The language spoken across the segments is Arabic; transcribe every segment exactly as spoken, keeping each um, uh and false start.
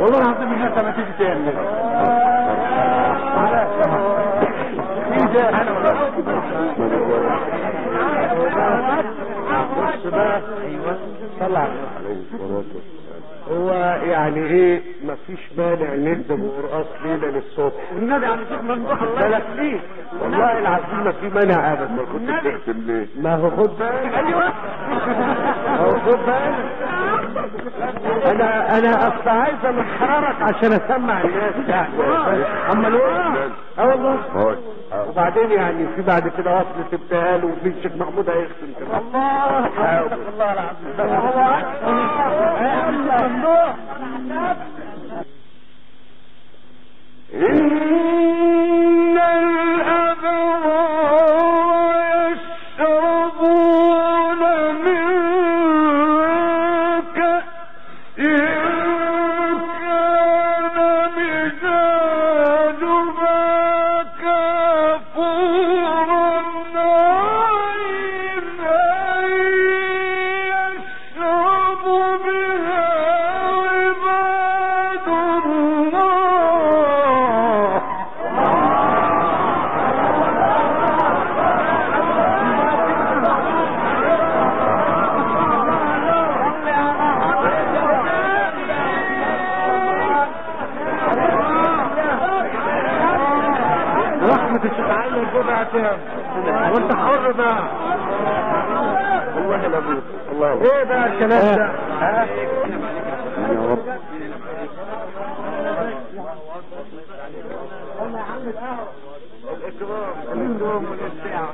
والله العظيم الناس ما تيجي تاني. ايوه طلع عليه الصلاه والسلام. هو يعني ايه مفيش مانع نندب ورقص ليله للصبح والنبي على شيخ ممدوح الله بالك ليه والله العظيم ما في مانع ابدا. ما كنت بتحسب ليه؟ ما هو خد بالك. ايوه ما هو خد بالك. انا انا اصلا عايز امحررك عشان اسمع الناس يعني. اما الوقت اه والله. وبعدين يعني في بعد كده وصلة ابتهال وفي الشيخ محمود هيختم كده. الله الله العظيم هو ممدوح. إن الأبرار يشربون من كأس كان مزاجها كافورا عينا يشرب بها عباد الله. رحمة الشيخ علي الجبعة تام وانت حر بقى. والله العظيم الله ايه بقى الكلام ده؟ ها يا رب. الاكرام الاكرام والابداع.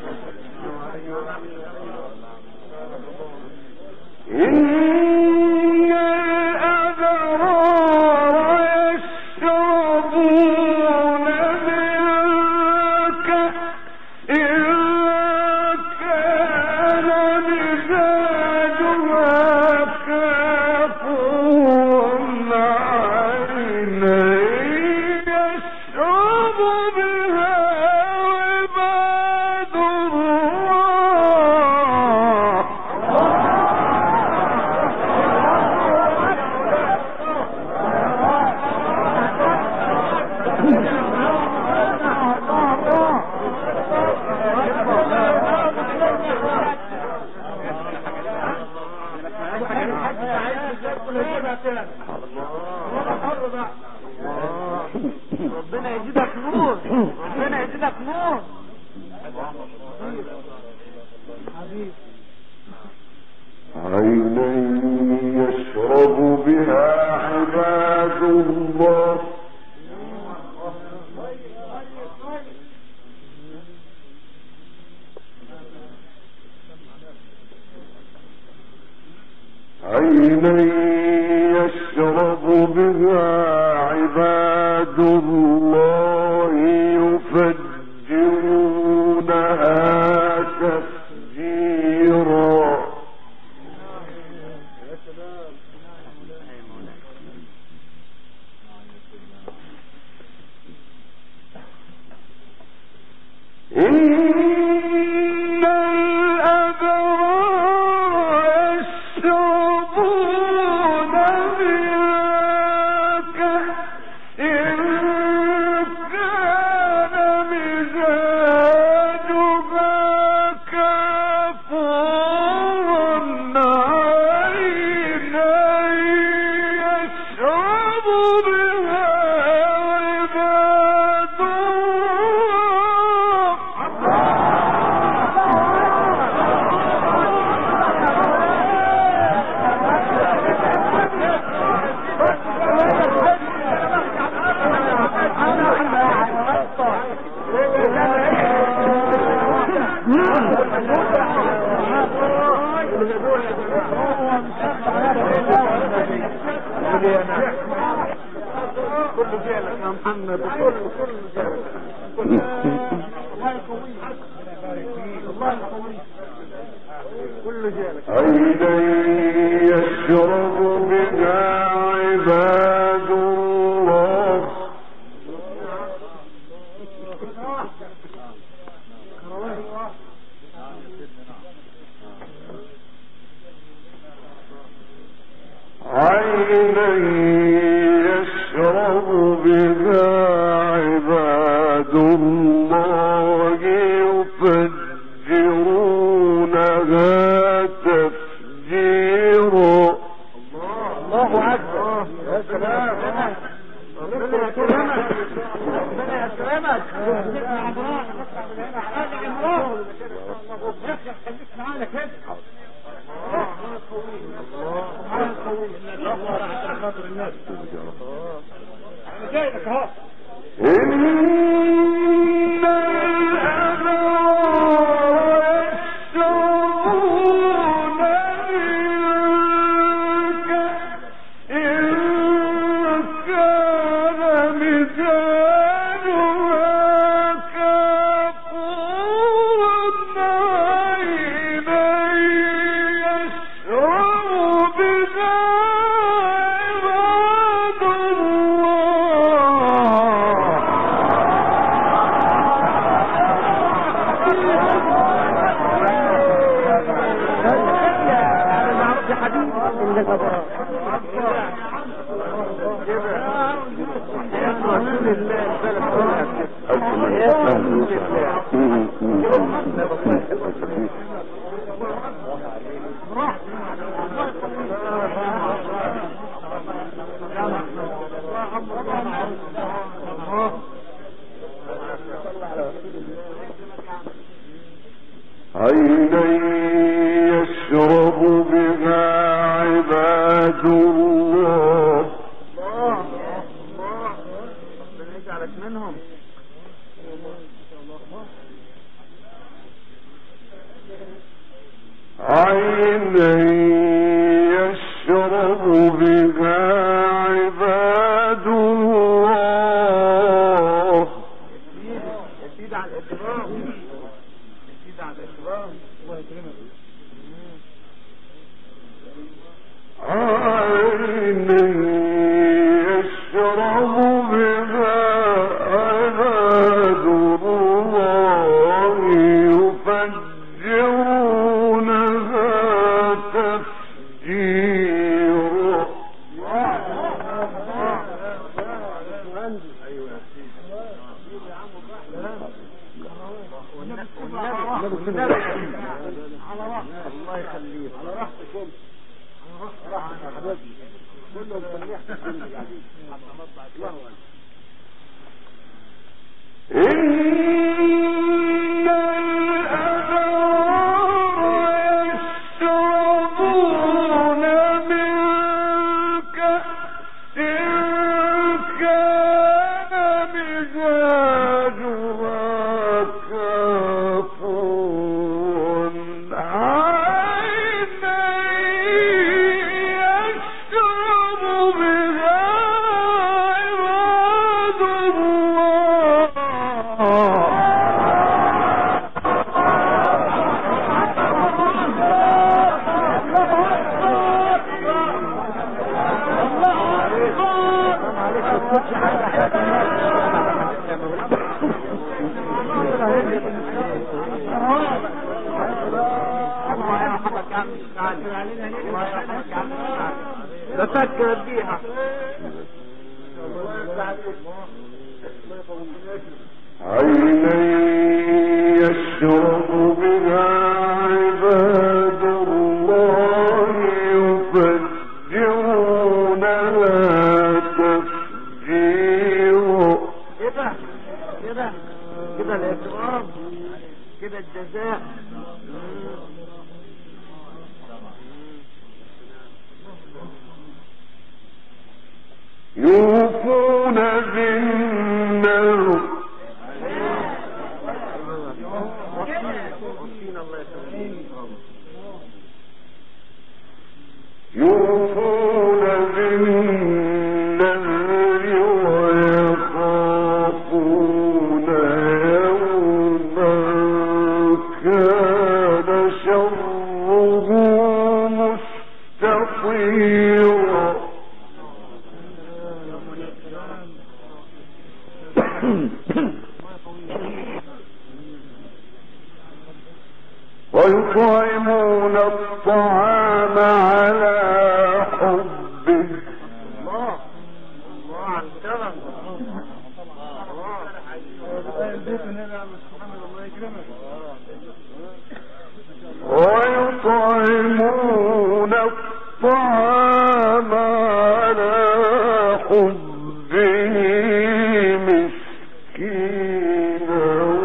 إن الأبرار يشربون من كأس كان مزاجها كافورا عينا يشرب بها عباد الله. ربنا يزيدك نور ربنا يزيدك نور. عينا يشرب بها عباد الله. عينا يشرب بها عباد الله يفجرونها تفجيرا. إن الأبرار يشربون من كأس كان مزاجها كافورا عينا يشرب بها عباد كله جالك يا محمد كله كله جالك. الله يقويك الله يقويك كله جالك. عينا يشرب بها عباد الله. عينا يا سلام ربنا يكرمك ربنا يكرمك خليك معانا كده الله عشان خاطر الناس انا جاي لك اهو عينا يشرب بها عباد الله الله الله ربنا يجعلك منهم عينا يشرب بها عباد الله يزيد على الإكرام يزيد على الإكرام الله يكرمك عينا يشرب بها عباد الله يفجرونها تفجيرا الله يخليك على راحتكم على راحتك يا حبيبي كله بتنيحتك إن الأبرار يشربون من كأس كان مزاجها كافورا عينا يشرب بها عباد الله بفكر بيها عينا يشرب بها عباد الله يفجرونها تفجيرا كده كده كده الإكرام كده الجزاء يوفون بالنذر يوفون بالنذر ويخافون يوما كان شره مستطيرا ويطعمون الطعام على حبه الله الله على الكرم ويطعمون الطعام على حبه مسكينا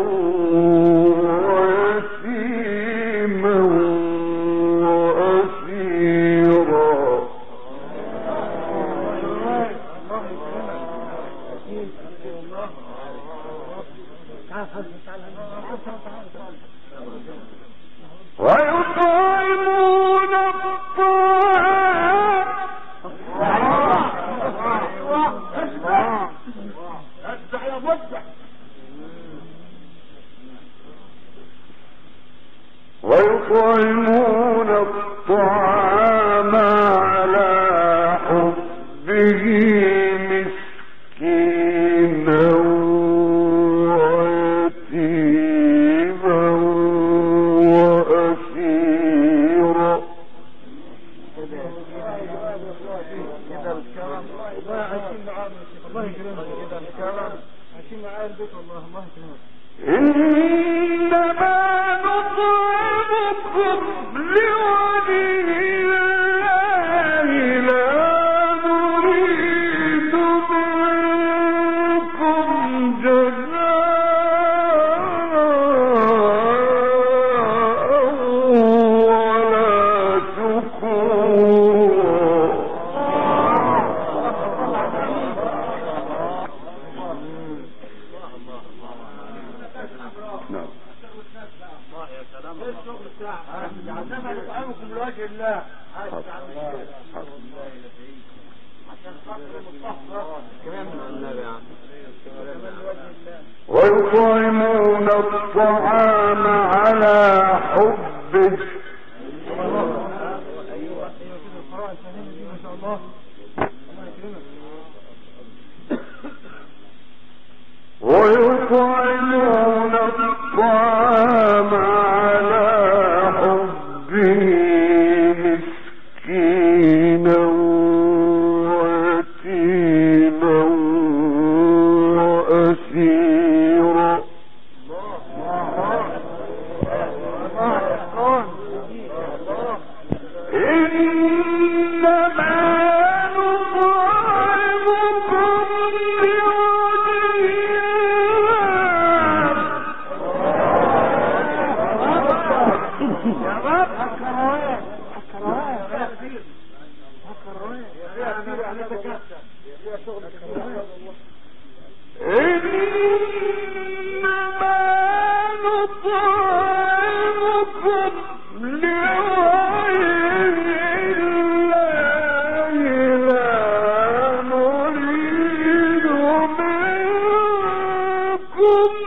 ويتيما وأسيرا. ويطعمون الطعام ويطعمون الطعام على حبه مسكينا ويتيما وأسيرا. كده الكرم عايشين معانا الله يكرمك. كده الكرم عايشين معايا البيت والله الله يكرمك. إنما نطعمكم لوجه الله لا نريد منكم جزاء ولا شكورا. عندما نطعمكم لوجه الله عشان خاطر المصطفى كمان النبي عم ويطعمون الطعام على حبه ويطعمون الطعام على حبه مسكينا ويتيما وأسيرا. إنما نطعمكم إنما نطعمكم لوجه الله لا نريد منكم